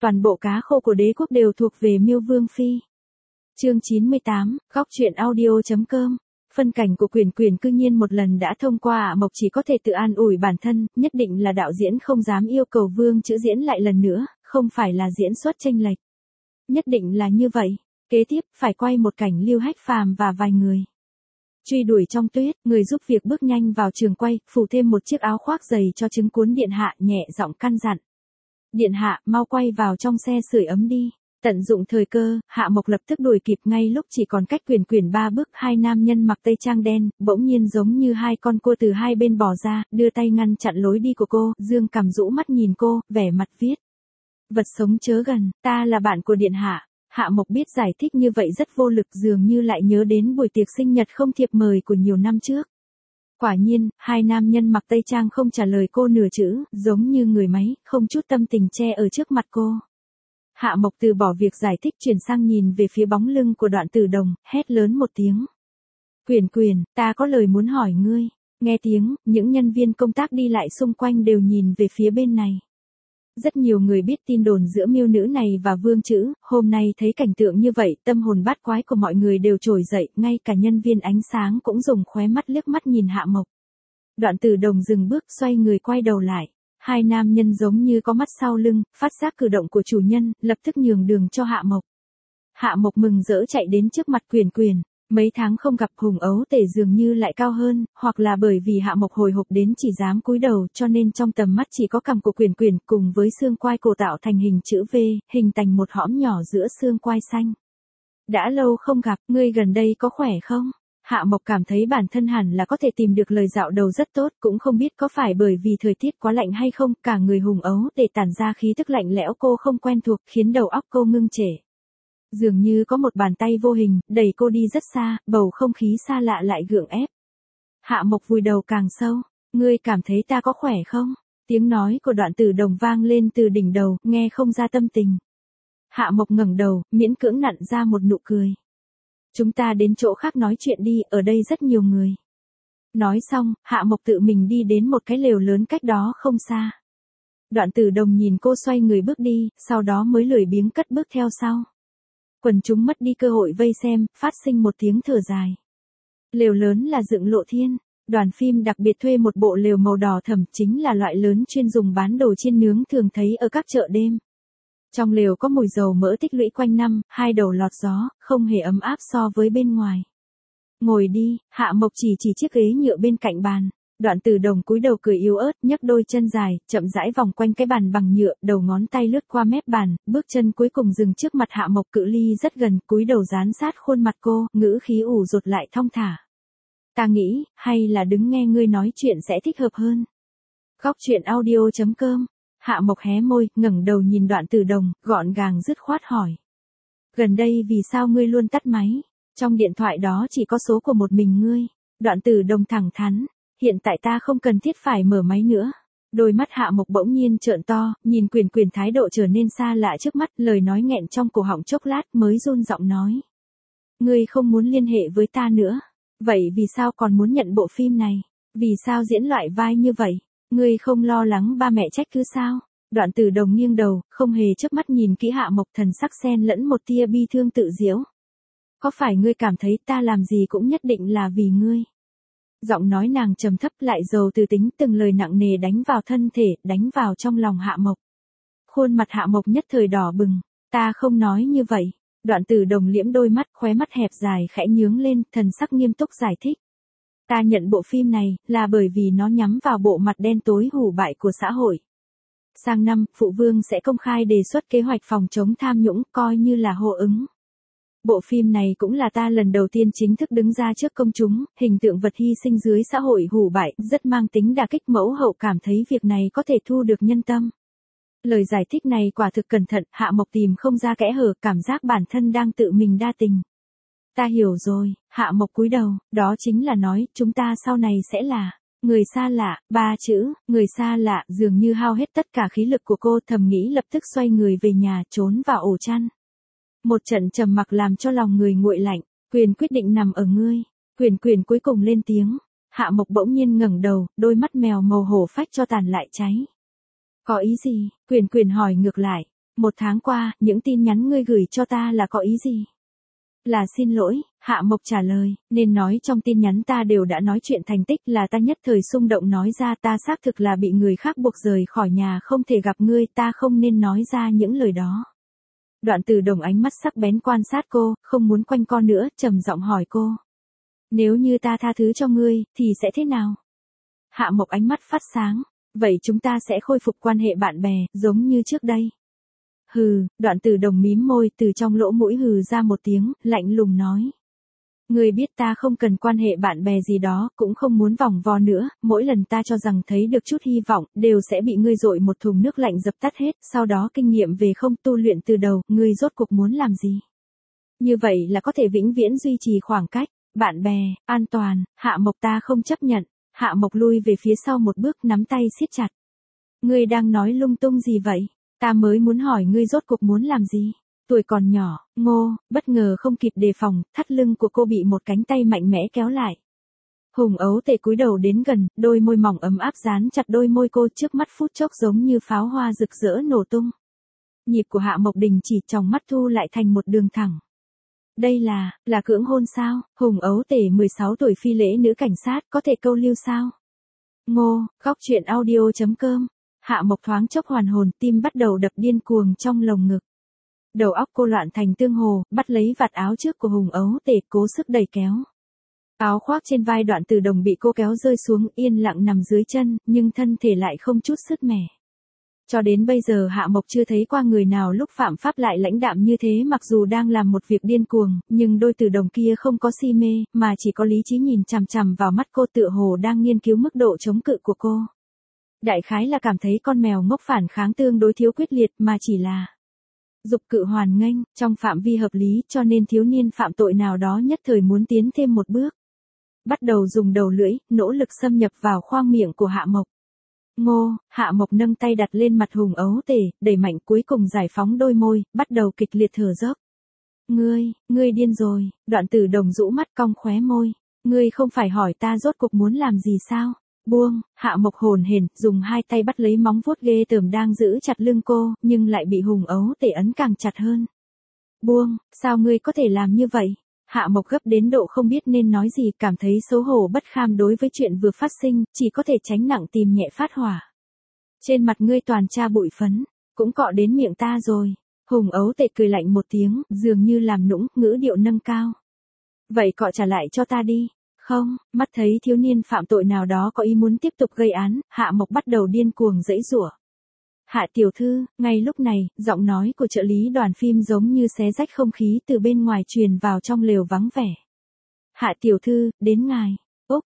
Toàn bộ cá khô của đế quốc đều thuộc về Miêu Vương Phi. Chương 98, góc truyện audio.com. Phân cảnh của Quyền Quyền cư nhiên một lần đã thông qua, Mộc chỉ có thể tự an ủi bản thân, nhất định là đạo diễn không dám yêu cầu Vương chữ diễn lại lần nữa, không phải là diễn xuất chênh lệch. Nhất định là như vậy. Kế tiếp, phải quay một cảnh Lưu Hách Phàm và vài người truy đuổi trong tuyết, người giúp việc bước nhanh vào trường quay, phủ thêm một chiếc áo khoác dày cho chứng cuốn điện hạ, nhẹ giọng căn dặn. Điện hạ, mau quay vào trong xe sưởi ấm đi. Tận dụng thời cơ, Hạ Mộc lập tức đuổi kịp, ngay lúc chỉ còn cách Quyền Quyền 3 bước, hai nam nhân mặc tây trang đen, bỗng nhiên giống như hai con cua từ hai bên bò ra, đưa tay ngăn chặn lối đi của cô, dương cằm rũ mắt nhìn cô, vẻ mặt viết. Vật sống chớ gần, ta là bạn của điện hạ. Hạ Mộc biết giải thích như vậy rất vô lực, dường như lại nhớ đến buổi tiệc sinh nhật không thiệp mời của nhiều năm trước. Quả nhiên, hai nam nhân mặc tây trang không trả lời cô nửa chữ, giống như người máy, không chút tâm tình che ở trước mặt cô. Hạ Mộc từ bỏ việc giải thích, chuyển sang nhìn về phía bóng lưng của Đoạn Tử Đồng, hét lớn một tiếng. Quyền Quyền, ta có lời muốn hỏi ngươi. Nghe tiếng, những nhân viên công tác đi lại xung quanh đều nhìn về phía bên này. Rất nhiều người biết tin đồn giữa miêu nữ này và Vương Chữ, hôm nay thấy cảnh tượng như vậy, tâm hồn bát quái của mọi người đều trồi dậy, ngay cả nhân viên ánh sáng cũng dùng khóe mắt liếc mắt nhìn Hạ Mộc. Đoạn Tử Đồng dừng bước, xoay người quay đầu lại. Hai nam nhân giống như có mắt sau lưng, phát giác cử động của chủ nhân, lập tức nhường đường cho Hạ Mộc. Hạ Mộc mừng rỡ chạy đến trước mặt Quyền Quyền. Mấy tháng không gặp, Hùng Ấu Tể dường như lại cao hơn, hoặc là bởi vì Hạ Mộc hồi hộp đến chỉ dám cúi đầu, cho nên trong tầm mắt chỉ có cằm của Quyền Quyền cùng với xương quai cổ tạo thành hình chữ V, hình thành một hõm nhỏ giữa xương quai xanh. Đã lâu không gặp, ngươi gần đây có khỏe không? Hạ Mộc cảm thấy bản thân hẳn là có thể tìm được lời dạo đầu rất tốt, cũng không biết có phải bởi vì thời tiết quá lạnh hay không, cả người Hùng Ấu Tể tản ra khí tức lạnh lẽo cô không quen thuộc, khiến đầu óc cô ngưng trệ. Dường như có một bàn tay vô hình, đẩy cô đi rất xa, bầu không khí xa lạ lại gượng ép. Hạ Mộc vùi đầu càng sâu, ngươi cảm thấy ta có khỏe không? Tiếng nói của Đoạn Tử Đồng vang lên từ đỉnh đầu, nghe không ra tâm tình. Hạ Mộc ngẩng đầu, miễn cưỡng nặn ra một nụ cười. Chúng ta đến chỗ khác nói chuyện đi, ở đây rất nhiều người. Nói xong, Hạ Mộc tự mình đi đến một cái lều lớn cách đó không xa. Đoạn Tử Đồng nhìn cô xoay người bước đi, sau đó mới lười biếng cất bước theo sau. Quần chúng mất đi cơ hội vây xem, phát sinh một tiếng thở dài. Lều lớn là dựng Lộ Thiên, đoàn phim đặc biệt thuê một bộ lều màu đỏ thẫm, chính là loại lớn chuyên dùng bán đồ chiên nướng thường thấy ở các chợ đêm. Trong lều có mùi dầu mỡ tích lũy quanh năm, hai đầu lọt gió, không hề ấm áp so với bên ngoài. Ngồi đi, Hạ Mộc chỉ chiếc ghế nhựa bên cạnh bàn. Đoạn Tử Đồng cúi đầu cười yếu ớt, nhấc đôi chân dài, chậm rãi vòng quanh cái bàn bằng nhựa, đầu ngón tay lướt qua mép bàn, bước chân cuối cùng dừng trước mặt Hạ Mộc, cự ly rất gần, cúi đầu dán sát khuôn mặt cô, ngữ khí ủ rột lại thong thả. Ta nghĩ, hay là đứng nghe ngươi nói chuyện sẽ thích hợp hơn. Góc truyện audio.com. Hạ Mộc hé môi, ngẩng đầu nhìn Đoạn Tử Đồng, gọn gàng dứt khoát hỏi. Gần đây vì sao ngươi luôn tắt máy? Trong điện thoại đó chỉ có số của một mình ngươi. Đoạn Tử Đồng thẳng thắn. Hiện tại ta không cần thiết phải mở máy nữa. Đôi mắt Hạ Mộc bỗng nhiên trợn to, nhìn Quyền Quyền thái độ trở nên xa lạ trước mắt, lời nói nghẹn trong cổ họng chốc lát mới run giọng nói. Ngươi không muốn liên hệ với ta nữa. Vậy vì sao còn muốn nhận bộ phim này? Vì sao diễn loại vai như vậy? Ngươi không lo lắng ba mẹ trách cứ sao? Đoạn Tử Đồng nghiêng đầu, không hề chớp mắt nhìn kỹ Hạ Mộc, thần sắc xen lẫn một tia bi thương tự giễu. Có phải ngươi cảm thấy ta làm gì cũng nhất định là vì ngươi? Giọng nói nàng trầm thấp lại giàu từ tính, từng lời nặng nề đánh vào thân thể, đánh vào trong lòng Hạ Mộc. Khuôn mặt Hạ Mộc nhất thời đỏ bừng. Ta không nói như vậy. Đoạn Tử Đồng liễm đôi mắt, khóe mắt hẹp dài khẽ nhướng lên, thần sắc nghiêm túc giải thích. Ta nhận bộ phim này, là bởi vì nó nhắm vào bộ mặt đen tối hủ bại của xã hội. Sang năm, Phụ Vương sẽ công khai đề xuất kế hoạch phòng chống tham nhũng, coi như là hô ứng. Bộ phim này cũng là ta lần đầu tiên chính thức đứng ra trước công chúng, hình tượng vật hy sinh dưới xã hội hủ bại, rất mang tính đả kích, mẫu hậu cảm thấy việc này có thể thu được nhân tâm. Lời giải thích này quả thực cẩn thận, Hạ Mộc tìm không ra kẽ hở, cảm giác bản thân đang tự mình đa tình. Ta hiểu rồi, Hạ Mộc cúi đầu, đó chính là nói, chúng ta sau này sẽ là người xa lạ. Ba chữ, người xa lạ, dường như hao hết tất cả khí lực của cô, thầm nghĩ lập tức xoay người về nhà, trốn vào ổ chăn. Một trận trầm mặc làm cho lòng người nguội lạnh. Quyền quyết định nằm ở ngươi. Quyền Quyền cuối cùng lên tiếng. Hạ Mộc bỗng nhiên ngẩng đầu, đôi mắt mèo màu hổ phách cho tàn lại cháy. Có ý gì? Quyền Quyền hỏi ngược lại. 1 tháng qua, những tin nhắn ngươi gửi cho ta là có ý gì? Là xin lỗi, Hạ Mộc trả lời, nên nói trong tin nhắn ta đều đã nói chuyện thành tích là ta nhất thời xung động nói ra ta xác thực là bị người khác buộc rời khỏi nhà không thể gặp ngươi, ta không nên nói ra những lời đó. Đoạn Từ Đồng ánh mắt sắc bén quan sát cô, không muốn quanh co nữa, trầm giọng hỏi cô. Nếu như ta tha thứ cho ngươi, thì sẽ thế nào? Hạ Mộc ánh mắt phát sáng, vậy chúng ta sẽ khôi phục quan hệ bạn bè, giống như trước đây. Hừ, Đoạn Từ Đồng mím môi từ trong lỗ mũi hừ ra một tiếng, lạnh lùng nói. Ngươi biết ta không cần quan hệ bạn bè gì đó, cũng không muốn vòng vo nữa, mỗi lần ta cho rằng thấy được chút hy vọng, đều sẽ bị ngươi dội một thùng nước lạnh dập tắt hết, sau đó kinh nghiệm về không tu luyện từ đầu, ngươi rốt cuộc muốn làm gì? Như vậy là có thể vĩnh viễn duy trì khoảng cách, bạn bè, an toàn, Hạ Mộc ta không chấp nhận, Hạ Mộc lui về phía sau một bước nắm tay siết chặt. Ngươi đang nói lung tung gì vậy? Ta mới muốn hỏi ngươi rốt cuộc muốn làm gì? Tuổi còn nhỏ, Ngô, bất ngờ không kịp đề phòng, thắt lưng của cô bị một cánh tay mạnh mẽ kéo lại. Hùng Ấu Tề cúi đầu đến gần, đôi môi mỏng ấm áp dán chặt đôi môi cô, trước mắt phút chốc giống như pháo hoa rực rỡ nổ tung. Nhịp của Hạ Mộc đình chỉ, trong mắt thu lại thành một đường thẳng. Đây là cưỡng hôn sao? Hùng Ấu Tề 16 tuổi phi lễ nữ cảnh sát có thể câu lưu sao? Ngô, Góc Truyện Audio.com. Hạ Mộc thoáng chốc hoàn hồn, tim bắt đầu đập điên cuồng trong lồng ngực. Đầu óc cô loạn thành tương hồ, bắt lấy vạt áo trước của Hùng Ấu Tề, cố sức đẩy kéo. Áo khoác trên vai Đoạn Từ Đồng bị cô kéo rơi xuống, yên lặng nằm dưới chân, nhưng thân thể lại không chút sứt mẻ. Cho đến bây giờ Hạ Mộc chưa thấy qua người nào lúc phạm pháp lại lãnh đạm như thế, mặc dù đang làm một việc điên cuồng, nhưng đôi Từ Đồng kia không có si mê, mà chỉ có lý trí nhìn chằm chằm vào mắt cô, tựa hồ đang nghiên cứu mức độ chống cự của cô. Đại khái là cảm thấy con mèo ngốc phản kháng tương đối thiếu quyết liệt, mà chỉ là dục cự hoàn nghênh, trong phạm vi hợp lý, cho nên thiếu niên phạm tội nào đó nhất thời muốn tiến thêm một bước. Bắt đầu dùng đầu lưỡi, nỗ lực xâm nhập vào khoang miệng của Hạ Mộc. Ngô, Hạ Mộc nâng tay đặt lên mặt Hùng Ấu Tề, đẩy mạnh, cuối cùng giải phóng đôi môi, bắt đầu kịch liệt thở dốc. Ngươi điên rồi, Đoạn Từ Đồng rũ mắt cong khóe môi. Ngươi không phải hỏi ta rốt cuộc muốn làm gì sao? Buông, Hạ Mộc hồn hển, dùng hai tay bắt lấy móng vuốt ghê tởm đang giữ chặt lưng cô, nhưng lại bị Hùng Ấu Tề ấn càng chặt hơn. Buông, sao ngươi có thể làm như vậy? Hạ Mộc gấp đến độ không biết nên nói gì, cảm thấy xấu hổ bất kham đối với chuyện vừa phát sinh, chỉ có thể tránh nặng tìm nhẹ phát hỏa. Trên mặt ngươi toàn tra bụi phấn, cũng cọ đến miệng ta rồi. Hùng Ấu Tề cười lạnh một tiếng, dường như làm nũng, ngữ điệu nâng cao. Vậy cọ trả lại cho ta đi. Không, mắt thấy thiếu niên phạm tội nào đó có ý muốn tiếp tục gây án, Hạ Mộc bắt đầu điên cuồng giãy giụa. Hạ tiểu thư, ngay lúc này, giọng nói của trợ lý đoàn phim giống như xé rách không khí từ bên ngoài truyền vào trong lều vắng vẻ. Hạ tiểu thư, đến ngài. Úc,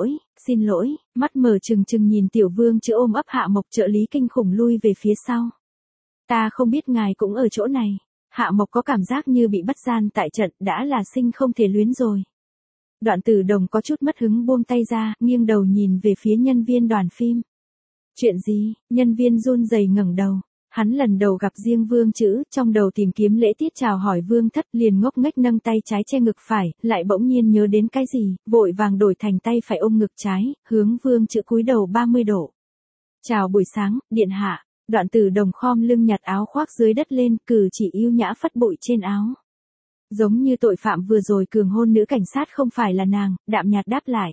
xin lỗi, mắt mở trừng trừng nhìn Tiểu Vương chữ ôm ấp Hạ Mộc, trợ lý kinh khủng lui về phía sau. Ta không biết ngài cũng ở chỗ này. Hạ Mộc có cảm giác như bị bắt gian tại trận, đã là sinh không thể luyến rồi. Đoạn Từ Đồng có chút mất hứng buông tay ra, nghiêng đầu nhìn về phía nhân viên đoàn phim. Chuyện gì? Nhân viên run rẩy ngẩng đầu. Hắn lần đầu gặp riêng Vương Chữ, trong đầu tìm kiếm lễ tiết chào hỏi Vương Thất, liền ngốc nghếch nâng tay trái che ngực phải, lại bỗng nhiên nhớ đến cái gì, vội vàng đổi thành tay phải ôm ngực trái, hướng Vương Chữ cúi đầu 30 độ. Chào buổi sáng, điện hạ. Đoạn Từ Đồng khom lưng nhặt áo khoác dưới đất lên, cử chỉ yêu nhã phất bụi trên áo. Giống như tội phạm vừa rồi cường hôn nữ cảnh sát không phải là nàng, đạm nhạt đáp lại.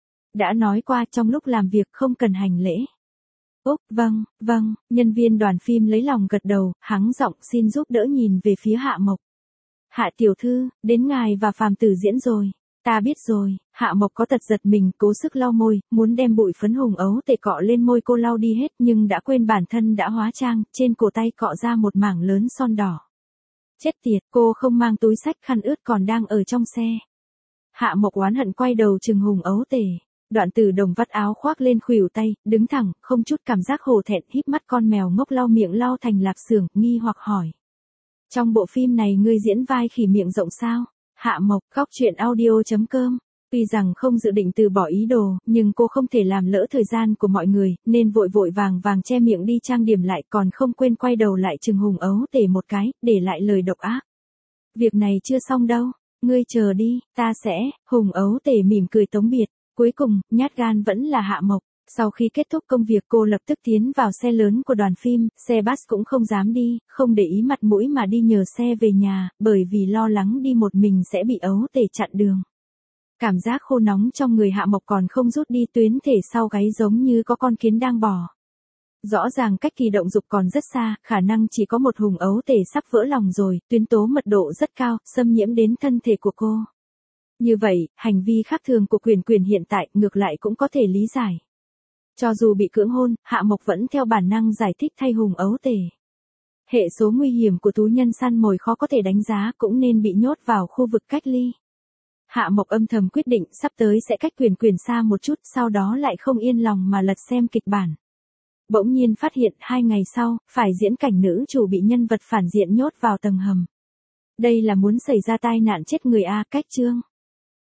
Đã nói qua trong lúc làm việc không cần hành lễ. Úc, vâng, nhân viên đoàn phim lấy lòng gật đầu, hắng giọng xin giúp đỡ nhìn về phía Hạ Mộc. Hạ tiểu thư, đến ngài và phàm tử diễn rồi. Ta biết rồi, Hạ Mộc có tật giật mình, cố sức lau môi, muốn đem bụi phấn Hùng Ấu Tề cọ lên môi cô lau đi hết, nhưng đã quên bản thân đã hóa trang, trên cổ tay cọ ra một mảng lớn son đỏ. Chết tiệt, cô không mang túi xách, khăn ướt còn đang ở trong xe. Hạ Mộc oán hận quay đầu trừng Hùng Ấu Tề. Đoạn Từ Đồng vắt áo khoác lên khuỷu tay, đứng thẳng, không chút cảm giác hổ thẹn, híp mắt con mèo ngốc lau miệng lau thành lạp xưởng, nghi hoặc hỏi. Trong bộ phim này ngươi diễn vai khỉ miệng rộng sao? Hạ Mộc, Góc Truyện Audio.com. Tuy rằng không dự định từ bỏ ý đồ, nhưng cô không thể làm lỡ thời gian của mọi người, nên vội vàng che miệng đi trang điểm lại, còn không quên quay đầu lại trừng Hùng Ấu Tề một cái, để lại lời độc ác. Việc này chưa xong đâu, ngươi chờ đi, ta sẽ. Hùng Ấu Tề mỉm cười tống biệt. Cuối cùng, nhát gan vẫn là Hạ Mộc. Sau khi kết thúc công việc cô lập tức tiến vào xe lớn của đoàn phim, xe bus cũng không dám đi, không để ý mặt mũi mà đi nhờ xe về nhà, bởi vì lo lắng đi một mình sẽ bị ấu tể chặn đường. Cảm giác khô nóng trong người Hạ Mộc còn không rút đi, tuyến thể sau gáy giống như có con kiến đang bò. Rõ ràng cách kỳ động dục còn rất xa, khả năng chỉ có một hùng ấu tể sắp vỡ lòng rồi, tuyến tố mật độ rất cao, xâm nhiễm đến thân thể của cô. Như vậy, hành vi khác thường của Quyền Quyền hiện tại ngược lại cũng có thể lý giải. Cho dù bị cưỡng hôn, Hạ Mộc vẫn theo bản năng giải thích thay hùng ấu tể. Hệ số nguy hiểm của thú nhân săn mồi khó có thể đánh giá, cũng nên bị nhốt vào khu vực cách ly. Hạ Mộc âm thầm quyết định sắp tới sẽ cách Quyền Quyền xa một chút, sau đó lại không yên lòng mà lật xem kịch bản. Bỗng nhiên phát hiện 2 ngày sau, phải diễn cảnh nữ chủ bị nhân vật phản diện nhốt vào tầng hầm. Đây là muốn xảy ra tai nạn chết người a, cách chương.